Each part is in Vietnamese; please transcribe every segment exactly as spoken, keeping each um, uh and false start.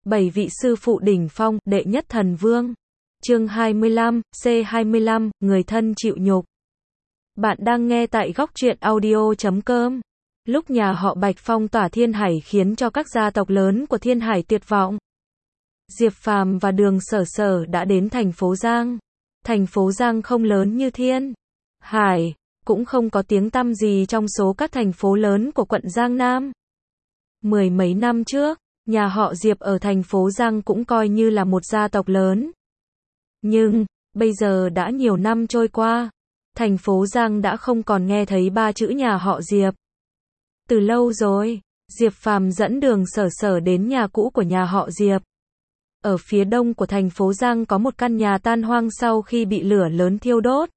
Bảy vị sư phụ đỉnh phong, đệ nhất thần vương. Chương hai mươi lăm, C hai mươi lăm, người thân chịu nhục. Bạn đang nghe tại góc truyện audio chấm com. Lúc nhà họ Bạch phong tỏa Thiên Hải khiến cho các gia tộc lớn của Thiên Hải tuyệt vọng. Diệp Phàm và Đường Sở Sở đã đến thành phố Giang. Thành phố Giang không lớn như Thiên Hải, cũng không có tiếng tăm gì trong số các thành phố lớn của quận Giang Nam. Mười mấy năm trước, nhà họ Diệp ở thành phố Giang cũng coi như là một gia tộc lớn. Nhưng, bây giờ đã nhiều năm trôi qua, thành phố Giang đã không còn nghe thấy ba chữ nhà họ Diệp. Từ lâu rồi, Diệp Phàm dẫn Đường Sở Sở đến nhà cũ của nhà họ Diệp. Ở phía đông của thành phố Giang có một căn nhà tan hoang sau khi bị lửa lớn thiêu đốt.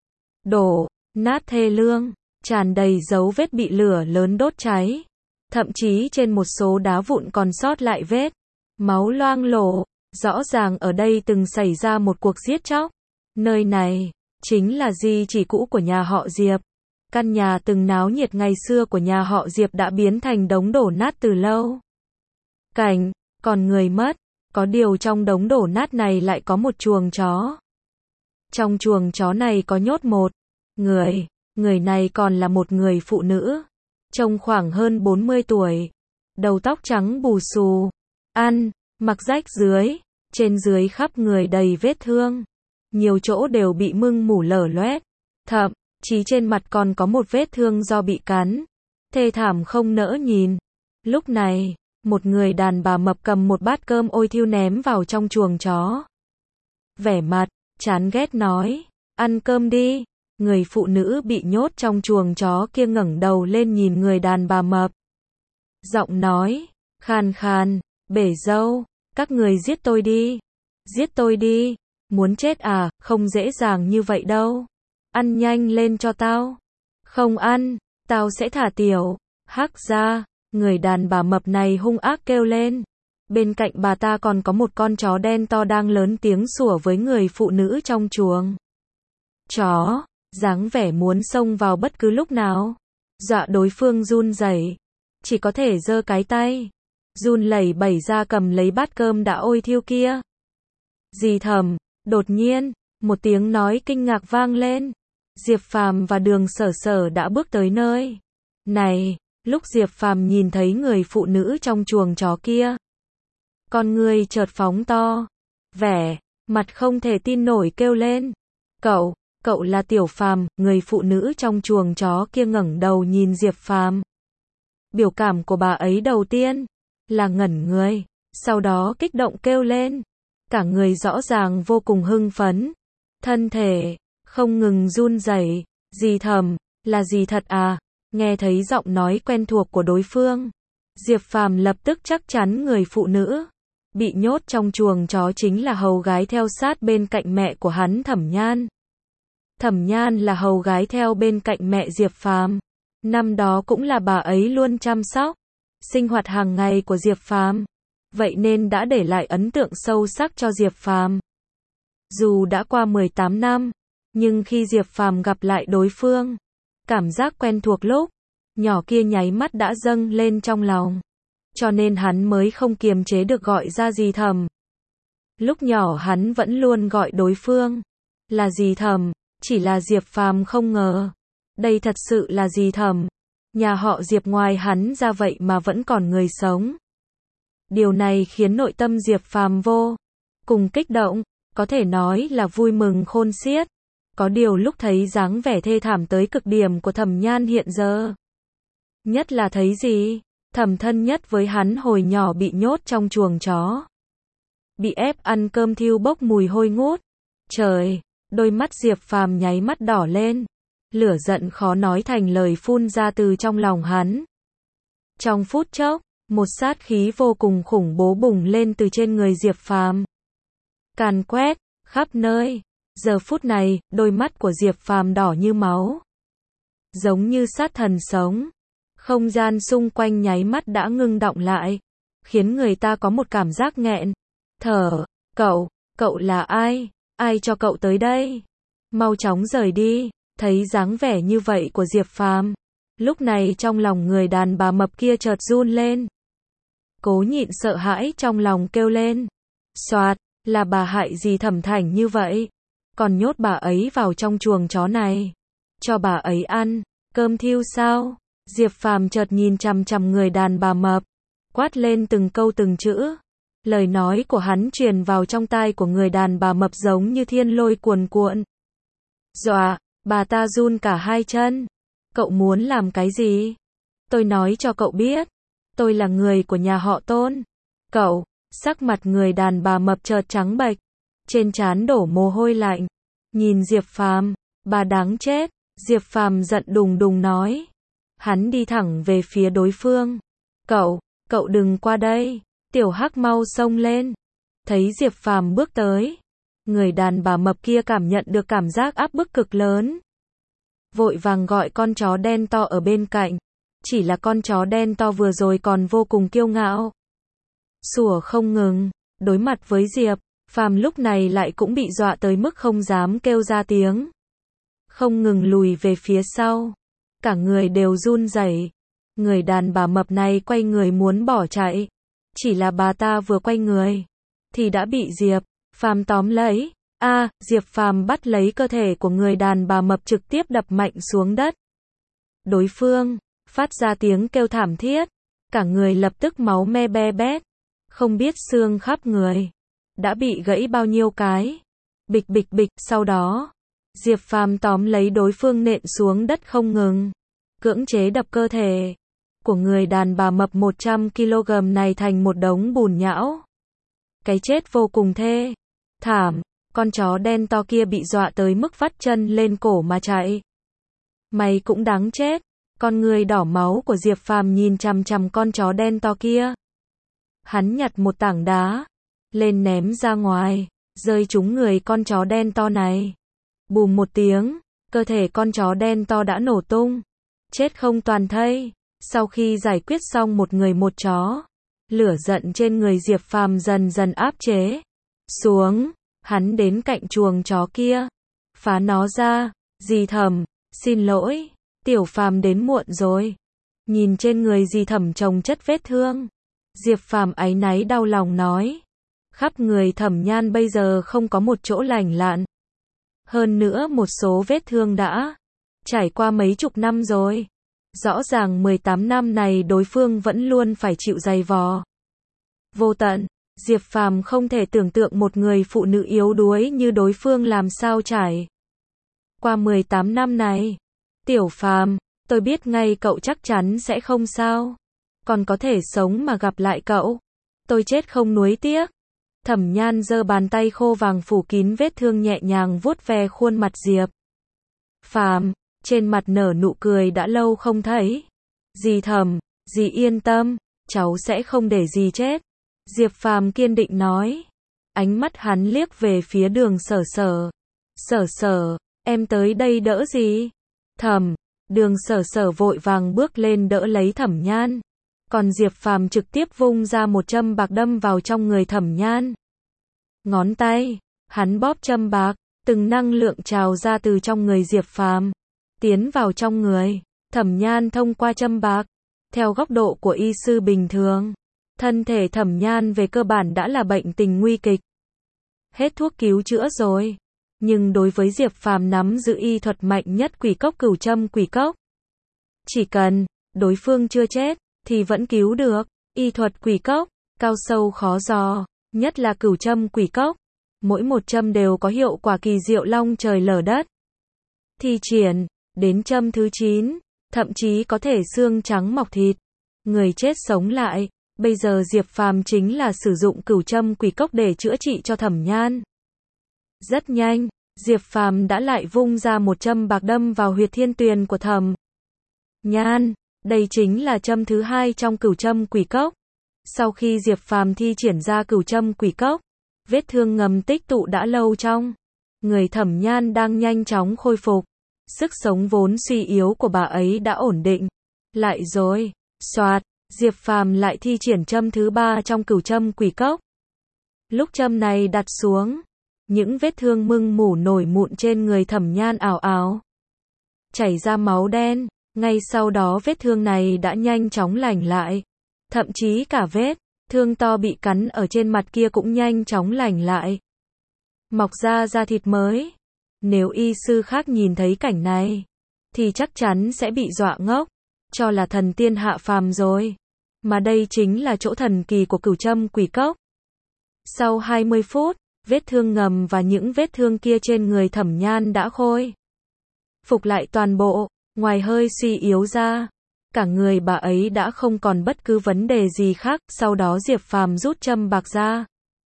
Đổ nát thê lương, tràn đầy dấu vết bị lửa lớn đốt cháy. Thậm chí trên một số đá vụn còn sót lại vết máu loang lổ. Rõ ràng ở đây từng xảy ra một cuộc giết chóc. Nơi này chính là di chỉ cũ của nhà họ Diệp. Căn nhà từng náo nhiệt ngày xưa của nhà họ Diệp đã biến thành đống đổ nát từ lâu. Cảnh, còn người mất. Có điều trong đống đổ nát này lại có một chuồng chó. Trong chuồng chó này có nhốt một người. Người này còn là một người phụ nữ. Trông khoảng hơn bốn mươi tuổi. Đầu tóc trắng bù xù. Ăn, mặc rách rưới. Trên dưới khắp người đầy vết thương. Nhiều chỗ đều bị mưng mủ lở loét. Thậm chí trên mặt còn có một vết thương do bị cắn. Thê thảm không nỡ nhìn. Lúc này, một người đàn bà mập cầm một bát cơm ôi thiêu ném vào trong chuồng chó. Vẻ mặt chán ghét nói, ăn cơm đi. Người phụ nữ bị nhốt trong chuồng chó kia ngẩng đầu lên nhìn người đàn bà mập. Giọng nói khàn khàn, bể dâu, các người giết tôi đi. Giết tôi đi. Muốn chết à, không dễ dàng như vậy đâu. Ăn nhanh lên cho tao. Không ăn, tao sẽ thả tiểu. Hắc ra, người đàn bà mập này hung ác kêu lên. Bên cạnh bà ta còn có một con chó đen to đang lớn tiếng sủa với người phụ nữ trong chuồng. Chó, dáng vẻ muốn xông vào bất cứ lúc nào. Dọa đối phương run rẩy, chỉ có thể giơ cái tay run lẩy bẩy ra cầm lấy bát cơm đã ôi thiêu kia. Dì Thẩm, đột nhiên, một tiếng nói kinh ngạc vang lên. Diệp Phàm và Đường Sở Sở đã bước tới nơi này. Lúc Diệp Phàm nhìn thấy người phụ nữ trong chuồng chó kia, con người chợt phóng to, vẻ mặt không thể tin nổi kêu lên. Cậu, cậu là Tiểu Phàm. Người phụ nữ trong chuồng chó kia ngẩng đầu nhìn Diệp Phàm. Biểu cảm của bà ấy đầu tiên là ngẩn người, sau đó kích động kêu lên. Cả người rõ ràng vô cùng hưng phấn, thân thể không ngừng run rẩy. Dì Thẩm, là dì thật à? Nghe thấy giọng nói quen thuộc của đối phương, Diệp Phàm lập tức chắc chắn người phụ nữ bị nhốt trong chuồng chó chính là hầu gái theo sát bên cạnh mẹ của hắn, Thẩm Nhan. Thẩm Nhan là hầu gái theo bên cạnh mẹ Diệp Phàm. Năm đó cũng là bà ấy luôn chăm sóc sinh hoạt hàng ngày của Diệp Phàm, vậy nên đã để lại ấn tượng sâu sắc cho Diệp Phàm. Dù đã qua mười tám năm, nhưng khi Diệp Phàm gặp lại đối phương, cảm giác quen thuộc lúc nhỏ kia nháy mắt đã dâng lên trong lòng, cho nên hắn mới không kiềm chế được gọi ra dì Thẩm. Lúc nhỏ hắn vẫn luôn gọi đối phương là dì Thẩm, chỉ là Diệp Phàm không ngờ đây thật sự là dì Thẩm. Nhà họ Diệp ngoài hắn ra vậy mà vẫn còn người sống. Điều này khiến nội tâm Diệp Phàm vô cùng kích động, có thể nói là vui mừng khôn xiết. Có điều lúc thấy dáng vẻ thê thảm tới cực điểm của Thẩm Nhan hiện giờ, nhất là thấy gì Thẩm thân nhất với hắn hồi nhỏ bị nhốt trong chuồng chó, bị ép ăn cơm thiêu bốc mùi hôi ngút. Trời, đôi mắt Diệp Phàm nháy mắt đỏ lên, lửa giận khó nói thành lời phun ra từ trong lòng hắn. Trong phút chốc, một sát khí vô cùng khủng bố bùng lên từ trên người Diệp Phàm, càn quét khắp nơi. Giờ phút này, đôi mắt của Diệp Phàm đỏ như máu, giống như sát thần sống. Không gian xung quanh nháy mắt đã ngưng đọng lại, khiến người ta có một cảm giác nghẹn thở. Cậu, cậu là ai? Ai cho cậu tới đây? Mau chóng rời đi. Thấy dáng vẻ như vậy của Diệp Phàm, lúc này trong lòng người đàn bà mập kia chợt run lên. cố nhịn sợ hãi trong lòng kêu lên. Soạt, là bà hại gì Thẩm Thành như vậy? Còn nhốt bà ấy vào trong chuồng chó này. Cho bà ấy ăn, cơm thiêu sao? Diệp Phàm chợt nhìn chằm chằm người đàn bà mập, quát lên từng câu từng chữ. Lời nói của hắn truyền vào trong tai của người đàn bà mập giống như thiên lôi cuồn cuộn. Dọa, bà ta run cả hai chân. Cậu muốn làm cái gì? Tôi nói cho cậu biết. Tôi là người của nhà họ Tôn. Cậu, sắc mặt người đàn bà mập chợt trắng bệch. Trên trán đổ mồ hôi lạnh. Nhìn Diệp Phàm, bà đáng chết. Diệp Phàm giận đùng đùng nói. Hắn đi thẳng về phía đối phương. Cậu, cậu đừng qua đây. Tiểu Hắc mau xông lên. Thấy Diệp Phàm bước tới. Người đàn bà mập kia cảm nhận được cảm giác áp bức cực lớn. Vội vàng gọi con chó đen to ở bên cạnh. Chỉ là con chó đen to vừa rồi còn vô cùng kiêu ngạo. Sủa không ngừng. Đối mặt với Diệp Phàm lúc này lại cũng bị dọa tới mức không dám kêu ra tiếng. Không ngừng lùi về phía sau. Cả người đều run rẩy. Người đàn bà mập này quay người muốn bỏ chạy. Chỉ là bà ta vừa quay người thì đã bị Diệp Phàm tóm lấy. A, à, Diệp Phàm bắt lấy cơ thể của người đàn bà mập trực tiếp đập mạnh xuống đất. Đối phương phát ra tiếng kêu thảm thiết, cả người lập tức máu me be bét, không biết xương khắp người đã bị gãy bao nhiêu cái. Bịch bịch bịch, sau đó Diệp Phàm tóm lấy đối phương nện xuống đất không ngừng, cưỡng chế đập cơ thể của người đàn bà mập một trăm ki lô gam này thành một đống bùn nhão. Cái chết vô cùng thê thảm, con chó đen to kia bị dọa tới mức vắt chân lên cổ mà chạy. Mày cũng đáng chết. Con người đỏ máu của Diệp Phàm nhìn chằm chằm con chó đen to kia. Hắn nhặt một tảng đá lên ném ra ngoài, rơi trúng người con chó đen to này. Bùm một tiếng, cơ thể con chó đen to đã nổ tung, chết không toàn thây. Sau khi giải quyết xong một người một chó, lửa giận trên người Diệp Phàm dần dần áp chế xuống. Hắn đến cạnh chuồng chó kia, phá nó ra. Dì Thẩm, xin lỗi, Tiểu Phàm đến muộn rồi. Nhìn trên người dì Thẩm chồng chất vết thương, Diệp Phàm áy náy đau lòng nói. Khắp người Thẩm Nhan bây giờ không có một chỗ lành lặn. Hơn nữa một số vết thương đã trải qua mấy chục năm rồi. Rõ ràng mười tám năm này đối phương vẫn luôn phải chịu dày vò vô tận. Diệp Phàm không thể tưởng tượng một người phụ nữ yếu đuối như đối phương làm sao trải qua mười tám năm này. Tiểu Phàm, tôi biết ngay cậu chắc chắn sẽ không sao. Còn có thể sống mà gặp lại cậu. Tôi chết không nuối tiếc. Thẩm Nhan giơ bàn tay khô vàng phủ kín vết thương nhẹ nhàng vuốt ve khuôn mặt Diệp Phàm, trên mặt nở nụ cười đã lâu không thấy. Dì Thẩm, dì yên tâm, cháu sẽ không để dì chết. Diệp Phàm kiên định nói. Ánh mắt hắn liếc về phía Đường Sở Sở. Sở Sở, em tới đây đỡ gì? Thẩm, Đường Sở Sở vội vàng bước lên đỡ lấy Thẩm Nhan. Còn Diệp Phàm trực tiếp vung ra một châm bạc đâm vào trong người Thẩm Nhan. Ngón tay, hắn bóp châm bạc, từng năng lượng trào ra từ trong người Diệp Phàm, tiến vào trong người Thẩm Nhan thông qua châm bạc. Theo góc độ của y sư bình thường, thân thể Thẩm Nhan về cơ bản đã là bệnh tình nguy kịch. Hết thuốc cứu chữa rồi. Nhưng đối với Diệp Phàm nắm giữ y thuật mạnh nhất quỷ cốc cửu châm quỷ cốc. Chỉ cần đối phương chưa chết thì vẫn cứu được. Y thuật quỷ cốc cao sâu khó dò, nhất là cửu châm quỷ cốc. Mỗi một châm đều có hiệu quả kỳ diệu long trời lở đất. Thi triển đến châm thứ chín, thậm chí có thể xương trắng mọc thịt, người chết sống lại. Bây giờ Diệp Phàm chính là sử dụng cửu châm quỷ cốc để chữa trị cho Thẩm Nhan. Rất nhanh, Diệp Phàm đã lại vung ra một châm bạc đâm vào huyệt thiên tuyền của Thẩm Nhan. Đây chính là châm thứ hai trong cửu châm quỷ cốc. Sau khi Diệp Phàm thi triển ra cửu châm quỷ cốc, vết thương ngầm tích tụ đã lâu trong người Thẩm Nhan đang nhanh chóng khôi phục. Sức sống vốn suy yếu của bà ấy đã ổn định lại rồi. Soạt, Diệp Phàm lại thi triển châm thứ ba trong cửu châm quỷ cốc. Lúc châm này đặt xuống, những vết thương mưng mủ nổi mụn trên người Thẩm Nhan ảo ảo chảy ra máu đen. Ngay sau đó vết thương này đã nhanh chóng lành lại, thậm chí cả vết Thương to bị cắn ở trên mặt kia cũng nhanh chóng lành lại. Mọc ra da thịt mới. Nếu y sư khác nhìn thấy cảnh này, thì chắc chắn sẽ bị dọa ngốc, cho là thần tiên hạ phàm rồi. Mà đây chính là chỗ thần kỳ của Cửu Trâm Quỷ Cốc. Sau hai mươi phút, vết thương ngầm và những vết thương kia trên người Thẩm Nhan đã khôi phục lại toàn bộ, ngoài hơi suy yếu ra, cả người bà ấy đã không còn bất cứ vấn đề gì khác. Sau đó Diệp Phàm rút châm bạc ra,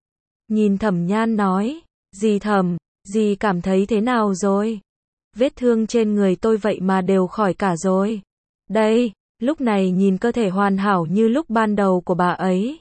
nhìn Thẩm Nhan nói, dì Thẩm, dì cảm thấy thế nào rồi? Vết thương trên người tôi vậy mà đều khỏi cả rồi. Đây, lúc này nhìn cơ thể hoàn hảo như lúc ban đầu của bà ấy.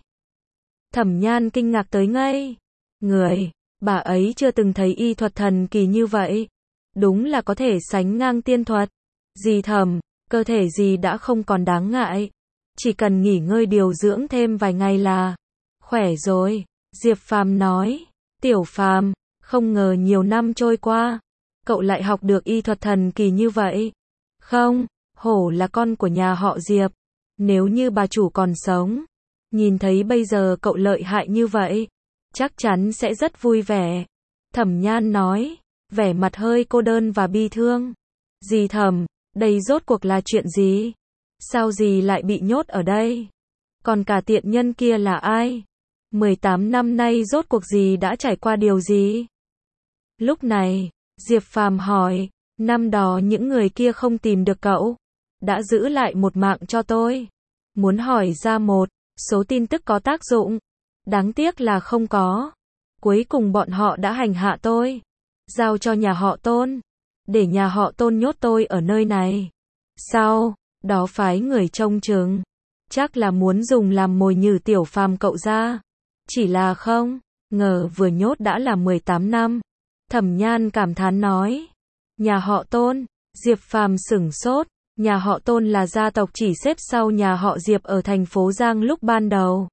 Thẩm Nhan kinh ngạc tới ngây người, bà ấy chưa từng thấy y thuật thần kỳ như vậy. Đúng là có thể sánh ngang tiên thuật. Dì Thẩm, cơ thể dì đã không còn đáng ngại. Chỉ cần nghỉ ngơi điều dưỡng thêm vài ngày là khỏe rồi. Diệp Phàm nói, Tiểu Phàm, không ngờ nhiều năm trôi qua, cậu lại học được y thuật thần kỳ như vậy. Không, hổ là con của nhà họ Diệp. Nếu như bà chủ còn sống, nhìn thấy bây giờ cậu lợi hại như vậy, chắc chắn sẽ rất vui vẻ. Thẩm Nhan nói, vẻ mặt hơi cô đơn và bi thương. Dì Thẩm, đây rốt cuộc là chuyện gì? Sao dì lại bị nhốt ở đây? Còn cả tiện nhân kia là ai? mười tám năm nay rốt cuộc dì đã trải qua điều gì? Lúc này, Diệp Phàm hỏi, năm đó những người kia không tìm được cậu, đã giữ lại một mạng cho tôi. Muốn hỏi ra một số tin tức có tác dụng. Đáng tiếc là không có. Cuối cùng bọn họ đã hành hạ tôi, giao cho nhà họ Tôn, để nhà họ Tôn nhốt tôi ở nơi này. Sau đó phái người trông chừng, chắc là muốn dùng làm mồi nhử Tiểu Phàm cậu ra. Chỉ là không ngờ vừa nhốt đã là mười tám năm. Thẩm Nhan cảm thán nói, nhà họ Tôn. Diệp Phàm sửng sốt. Nhà họ Tôn là gia tộc chỉ xếp sau nhà họ Diệp ở thành phố Giang lúc ban đầu.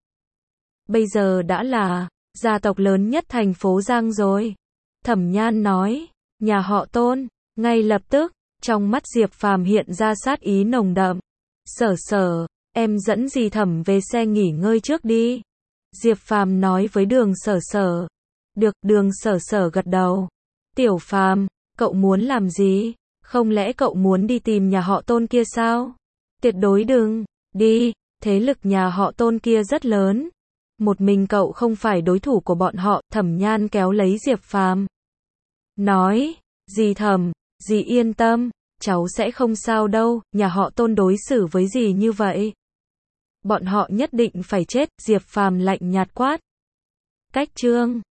Bây giờ đã là gia tộc lớn nhất thành phố Giang rồi. Thẩm Nhan nói, nhà họ Tôn. Ngay lập tức, trong mắt Diệp Phàm hiện ra sát ý nồng đậm. Sở Sở, em dẫn dì Thẩm về xe nghỉ ngơi trước đi. Diệp Phàm nói với Đường Sở Sở. Được, Đường Sở Sở gật đầu. Tiểu Phàm, cậu muốn làm gì? Không lẽ cậu muốn đi tìm nhà họ Tôn kia sao? Tuyệt đối đừng đi, thế lực nhà họ Tôn kia rất lớn. Một mình cậu không phải đối thủ của bọn họ. Thẩm Nhan kéo lấy Diệp Phàm, nói, dì Thẩm, dì yên tâm, cháu sẽ không sao đâu. Nhà họ Tôn đối xử với dì như vậy, bọn họ nhất định phải chết. Diệp Phàm lạnh nhạt quát. Cách chương